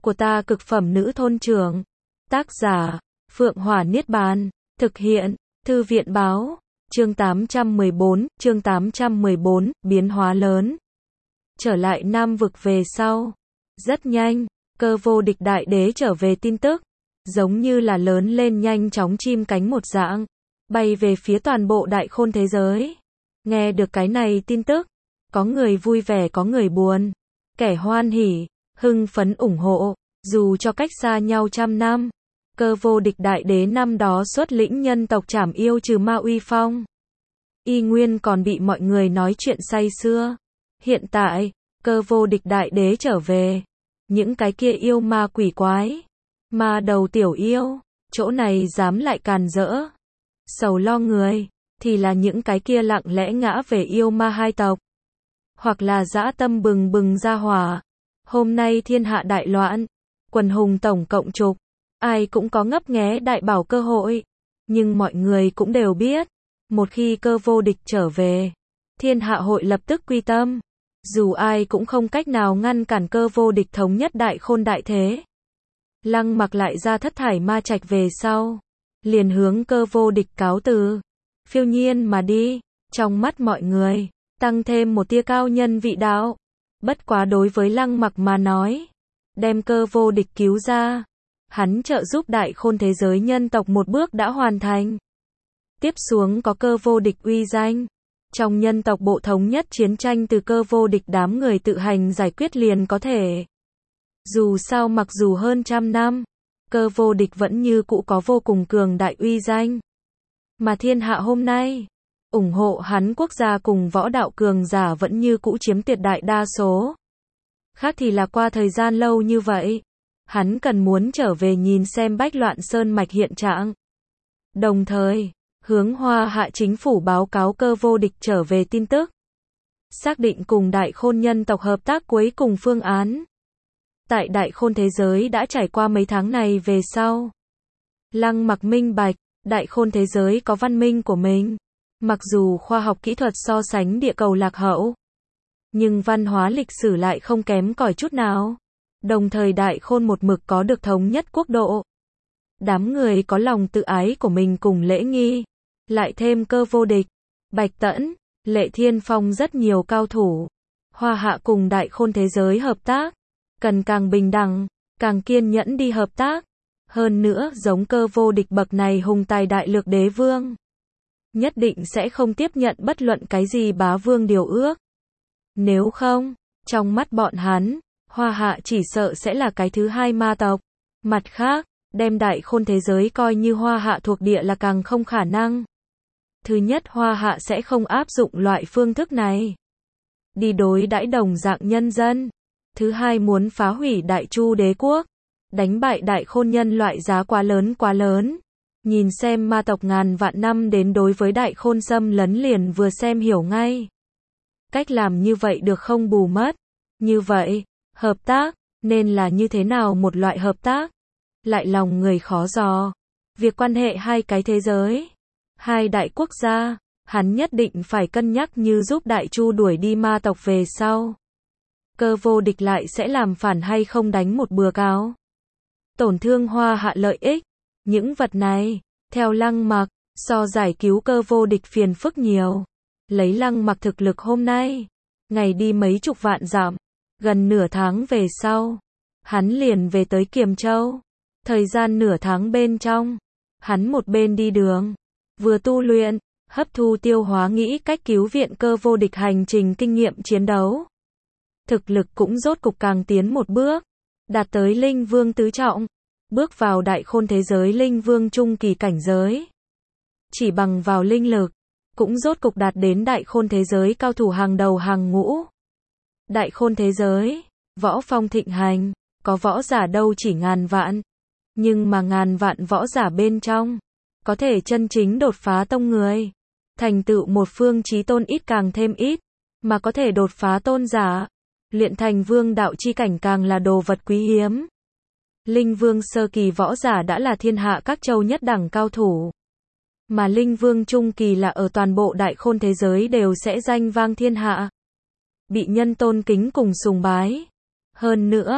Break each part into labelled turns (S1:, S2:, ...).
S1: của ta cực phẩm nữ thôn trưởng. Tác giả, Phượng Hỏa Niết Bàn. Thực hiện, Thư viện báo. Chương 814, biến hóa lớn. Trở lại Nam vực về sau. Rất nhanh, Cơ Vô Địch đại đế trở về tin tức. Giống như là lớn lên nhanh chóng chim cánh một dạng. Bay về phía toàn bộ đại khôn thế giới. Nghe được cái này tin tức. Có người vui vẻ có người buồn. Kẻ hoan hỉ, hưng phấn ủng hộ. Dù cho cách xa nhau trăm năm. Cơ Vô Địch đại đế năm đó xuất lĩnh nhân tộc trảm yêu trừ ma uy phong. Y nguyên còn bị mọi người nói chuyện say sưa. Hiện tại, Cơ Vô Địch đại đế trở về. Những cái kia yêu ma quỷ quái. Ma đầu tiểu yêu. Chỗ này dám lại càn rỡ. Sầu lo người. Thì là những cái kia lặng lẽ ngã về yêu ma hai tộc. Hoặc là dã tâm bừng bừng ra hỏa. Hôm nay thiên hạ đại loạn. Quần hùng tổng cộng chục. Ai cũng có ngấp nghé đại bảo cơ hội. Nhưng mọi người cũng đều biết. Một khi Cơ Vô Địch trở về. Thiên hạ hội lập tức quy tâm. Dù ai cũng không cách nào ngăn cản Cơ Vô Địch thống nhất đại khôn đại thế. Lăng Mặc lại ra thất thải ma trạch về sau. Liền hướng Cơ Vô Địch cáo từ. Phiêu nhiên mà đi. Trong mắt mọi người. Tăng thêm một tia cao nhân vị đạo. Bất quá đối với Lăng Mặc mà nói. Đem Cơ Vô Địch cứu ra. Hắn trợ giúp đại khôn thế giới nhân tộc một bước đã hoàn thành. Tiếp xuống có Cơ Vô Địch uy danh. Trong nhân tộc bộ thống nhất chiến tranh từ Cơ Vô Địch đám người tự hành giải quyết liền có thể. Dù sao mặc dù hơn trăm năm, Cơ Vô Địch vẫn như cũ có vô cùng cường đại uy danh. Mà thiên hạ hôm nay, ủng hộ hắn quốc gia cùng võ đạo cường giả vẫn như cũ chiếm tuyệt đại đa số. Khác thì là qua thời gian lâu như vậy, hắn cần muốn trở về nhìn xem Bách Loạn Sơn mạch hiện trạng. Đồng thời, hướng Hoa Hạ chính phủ báo cáo Cơ Vô Địch trở về tin tức. Xác định cùng đại khôn nhân tộc hợp tác cuối cùng phương án. Tại đại khôn thế giới đã trải qua mấy tháng này về sau. Lăng Mặc minh bạch, đại khôn thế giới có văn minh của mình. Mặc dù khoa học kỹ thuật so sánh địa cầu lạc hậu. Nhưng văn hóa lịch sử lại không kém cỏi chút nào. Đồng thời đại khôn một mực có được thống nhất quốc độ. Đám người có lòng tự ái của mình cùng lễ nghi. Lại thêm Cơ Vô Địch, Bạch Tẫn, Lệ Thiên Phong rất nhiều cao thủ. Hoa Hạ cùng đại khôn thế giới hợp tác. Cần càng bình đẳng, càng kiên nhẫn đi hợp tác. Hơn nữa giống Cơ Vô Địch bậc này hùng tài đại lược đế vương. Nhất định sẽ không tiếp nhận bất luận cái gì bá vương điều ước. Nếu không, trong mắt bọn hắn, Hoa Hạ chỉ sợ sẽ là cái thứ hai ma tộc. Mặt khác, đem đại khôn thế giới coi như Hoa Hạ thuộc địa là càng không khả năng. Thứ nhất Hoa Hạ sẽ không áp dụng loại phương thức này. Đi đối đãi đồng dạng nhân dân. Thứ hai muốn phá hủy Đại Chu đế quốc. Đánh bại đại khôn nhân loại giá quá lớn quá lớn. Nhìn xem ma tộc ngàn vạn năm đến đối với đại khôn xâm lấn liền vừa xem hiểu ngay. Cách làm như vậy được không bù mất. Như vậy, hợp tác, nên là như thế nào một loại hợp tác? Lại lòng người khó dò. Việc quan hệ hai cái thế giới. Hai đại quốc gia, hắn nhất định phải cân nhắc như giúp Đại Chu đuổi đi ma tộc về sau. Cơ Vô Địch lại sẽ làm phản hay không đánh một bừa cáo. Tổn thương Hoa Hạ lợi ích. Những vật này, theo Lăng Mặc, so giải cứu Cơ Vô Địch phiền phức nhiều. Lấy Lăng Mặc thực lực hôm nay, ngày đi mấy chục vạn dặm, gần nửa tháng về sau, hắn liền về tới Kiềm Châu. Thời gian nửa tháng bên trong, hắn một bên đi đường, vừa tu luyện, hấp thu tiêu hóa nghĩ cách cứu viện Cơ Vô Địch hành trình kinh nghiệm chiến đấu. Thực lực cũng rốt cục càng tiến một bước, đạt tới Linh Vương tứ trọng, bước vào đại khôn thế giới Linh Vương trung kỳ cảnh giới. Chỉ bằng vào linh lực, cũng rốt cục đạt đến đại khôn thế giới cao thủ hàng đầu hàng ngũ. Đại khôn thế giới, võ phong thịnh hành, có võ giả đâu chỉ ngàn vạn. Nhưng mà ngàn vạn võ giả bên trong, có thể chân chính đột phá tông người. Thành tựu một phương chí tôn ít càng thêm ít, mà có thể đột phá tôn giả. Luyện thành vương đạo chi cảnh càng là đồ vật quý hiếm. Linh Vương sơ kỳ võ giả đã là thiên hạ các châu nhất đẳng cao thủ. Mà Linh Vương trung kỳ là ở toàn bộ đại khôn thế giới đều sẽ danh vang thiên hạ. Bị nhân tôn kính cùng sùng bái. Hơn nữa,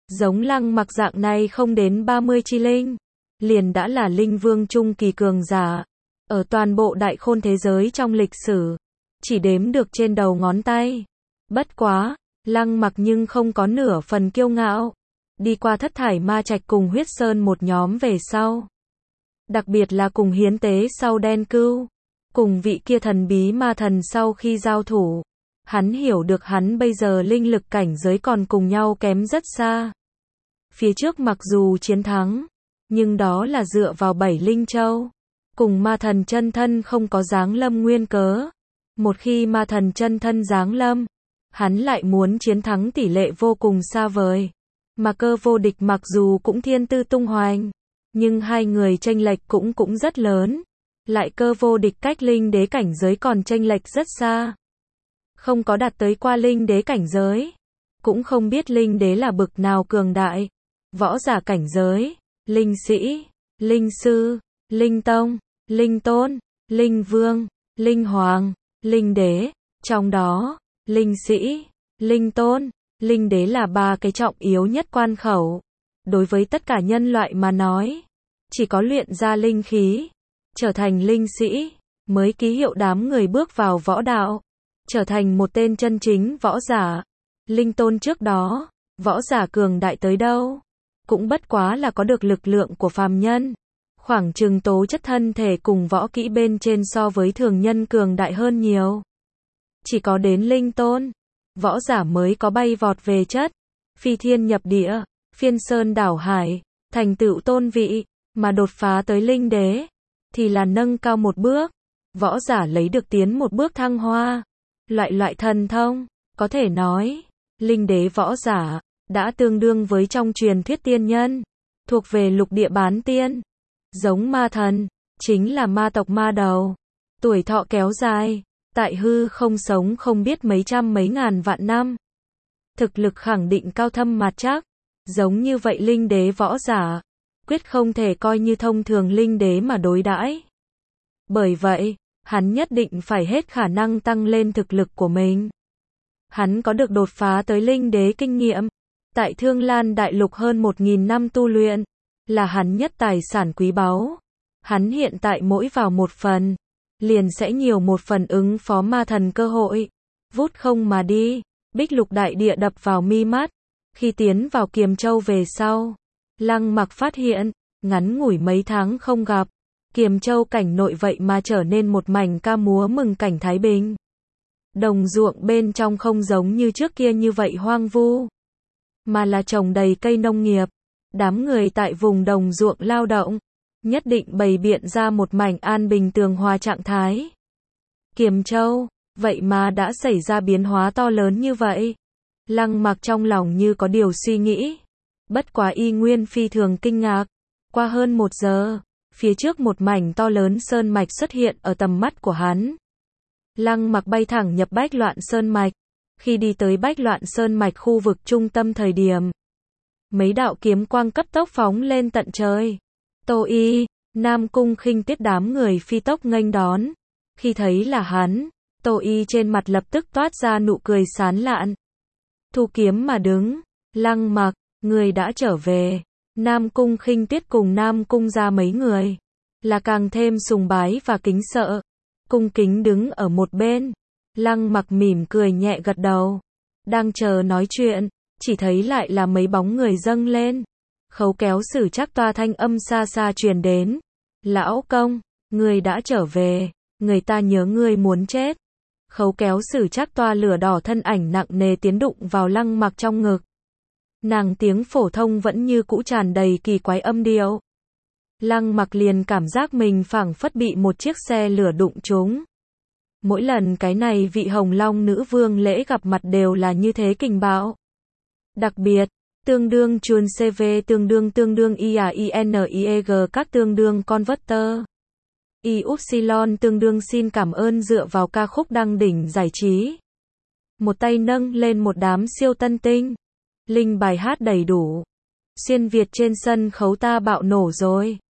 S1: Giống Lăng Mặc dạng này không đến 30 chi linh, liền đã là linh vương trung kỳ cường giả. Ở toàn bộ đại khôn thế giới trong lịch sử, chỉ đếm được trên đầu ngón tay. Bất quá, Lăng Mặc nhưng không có nửa phần kiêu ngạo. Đi qua Thất Thải Ma Trạch cùng Huyết Sơn một nhóm về sau. Đặc biệt là cùng hiến tế sau Đen Cưu. Cùng vị kia thần bí ma thần sau khi giao thủ. Hắn hiểu được hắn bây giờ linh lực cảnh giới còn cùng nhau kém rất xa. Phía trước mặc dù chiến thắng, nhưng đó là dựa vào 7 linh châu. Cùng ma thần chân thân không có giáng lâm nguyên cớ. Một khi ma thần chân thân giáng lâm, hắn lại muốn chiến thắng tỷ lệ vô cùng xa vời. Mà Cơ Vô Địch mặc dù cũng thiên tư tung hoành, nhưng hai người chênh lệch cũng rất lớn. Lại Cơ Vô Địch cách linh đế cảnh giới còn chênh lệch rất xa. Không có đạt tới qua linh đế cảnh giới. Cũng không biết linh đế là bực nào cường đại. Võ giả cảnh giới, linh sĩ, linh sư, linh tông, linh tôn, linh vương, linh hoàng, linh đế. Trong đó, linh sĩ, linh tôn, linh đế là ba cái trọng yếu nhất quan khẩu. Đối với tất cả nhân loại mà nói, chỉ có luyện ra linh khí, trở thành linh sĩ, mới ký hiệu đám người bước vào võ đạo, trở thành một tên chân chính võ giả. Linh tôn trước đó, võ giả cường đại tới đâu, cũng bất quá là có được lực lượng của phàm nhân. Khoảng chừng tố chất thân thể cùng võ kỹ bên trên so với thường nhân cường đại hơn nhiều. Chỉ có đến linh tôn, võ giả mới có bay vọt về chất, phi thiên nhập địa, phiên sơn đảo hải, thành tựu tôn vị, mà đột phá tới linh đế, thì là nâng cao một bước. Võ giả lấy được tiến một bước thăng hoa, loại thần thông, có thể nói, linh đế võ giả, đã tương đương với trong truyền thuyết tiên nhân, thuộc về lục địa bán tiên. Giống ma thần, chính là ma tộc ma đầu, tuổi thọ kéo dài, tại hư không sống không biết mấy trăm mấy ngàn vạn năm. Thực lực khẳng định cao thâm mạt chắc, giống như vậy linh đế võ giả, quyết không thể coi như thông thường linh đế mà đối đãi. Bởi vậy, hắn nhất định phải hết khả năng tăng lên thực lực của mình. Hắn có được đột phá tới linh đế kinh nghiệm, tại Thương Lan Đại Lục hơn 1000 năm tu luyện, là hắn nhất tài sản quý báu. Hắn hiện tại mỗi vào một phần, liền sẽ nhiều một phần ứng phó ma thần cơ hội. Vút không mà đi, Bích Lục đại địa đập vào mi mắt. Khi tiến vào Kiềm Châu về sau, Lăng Mặc phát hiện, ngắn ngủi mấy tháng không gặp, Kiềm Châu cảnh nội vậy mà trở nên một mảnh ca múa mừng cảnh thái bình. Đồng ruộng bên trong không giống như trước kia như vậy hoang vu, mà là trồng đầy cây nông nghiệp. Đám người tại vùng đồng ruộng lao động, nhất định bày biện ra một mảnh an bình tường hòa trạng thái. Kiềm Châu, vậy mà đã xảy ra biến hóa to lớn như vậy. Lăng Mặc trong lòng như có điều suy nghĩ. Bất quá y nguyên phi thường kinh ngạc. Qua hơn 1 giờ, phía trước một mảnh to lớn sơn mạch xuất hiện ở tầm mắt của hắn. Lăng Mặc bay thẳng nhập Bách Loạn Sơn Mạch. Khi đi tới Bách Loạn Sơn Mạch khu vực trung tâm thời điểm, mấy đạo kiếm quang cấp tốc phóng lên tận trời. Tô Y, Nam Cung Khinh Tuyết đám người phi tốc nghênh đón. Khi thấy là hắn, Tô Y trên mặt lập tức toát ra nụ cười sán lạn. Thu kiếm mà đứng, Lăng Mặc, người đã trở về. Nam Cung Khinh Tuyết cùng Nam Cung ra mấy người, là càng thêm sùng bái và kính sợ. Cung kính đứng ở một bên. Lăng Mặc mỉm cười nhẹ gật đầu. Đang chờ nói chuyện, chỉ thấy lại là mấy bóng người dâng lên. Khấu Kéo Sử Trác Toa thanh âm xa xa truyền đến. Lão công, ngươi đã trở về, người ta nhớ ngươi muốn chết. Khấu Kéo Sử Trác Toa lửa đỏ thân ảnh nặng nề tiến đụng vào Lăng Mặc trong ngực. Nàng tiếng phổ thông vẫn như cũ tràn đầy kỳ quái âm điệu. Lăng Mặc liền cảm giác mình phảng phất bị một chiếc xe lửa đụng trúng. Mỗi lần cái này vị Hồng Long nữ vương lễ gặp mặt đều là như thế kình bạo. Đặc biệt, tương đương chuồn CV tương đương IAINIEG các tương đương converter. Y-Upsilon tương đương xin cảm ơn dựa vào ca khúc đăng đỉnh giải trí. Một tay nâng lên một đám siêu tân tinh. Linh bài hát đầy đủ. Xuyên Việt trên sân khấu ta bạo nổ rồi.